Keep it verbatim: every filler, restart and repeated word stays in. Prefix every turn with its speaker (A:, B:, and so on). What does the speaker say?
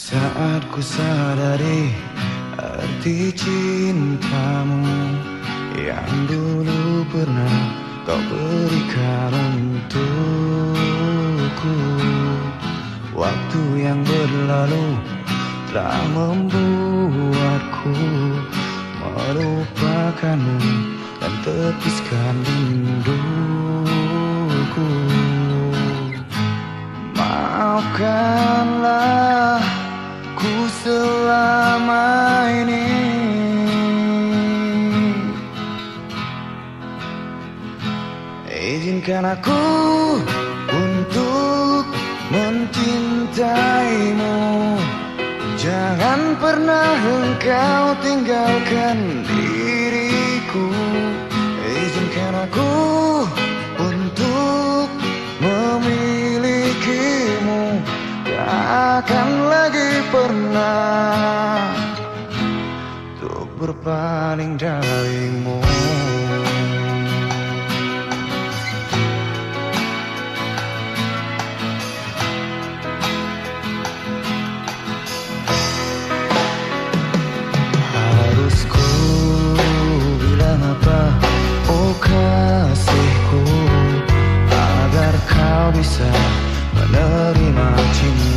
A: Saat ku sadari arti cintamu yang dulu pernah kau berikan untukku, waktu yang berlalu telah membuatku melupakanmu dan tepiskan rinduku. Maafkanlah ku selama ini, izinkan aku untuk mencintaimu. Jangan pernah engkau tinggalkan diriku. Izinkan aku untuk memilikimu. Tak akan lagi pernah untuk berpaling darimu. Harus ku bilang apa, oh kasihku, agar kau bisa menerima cinta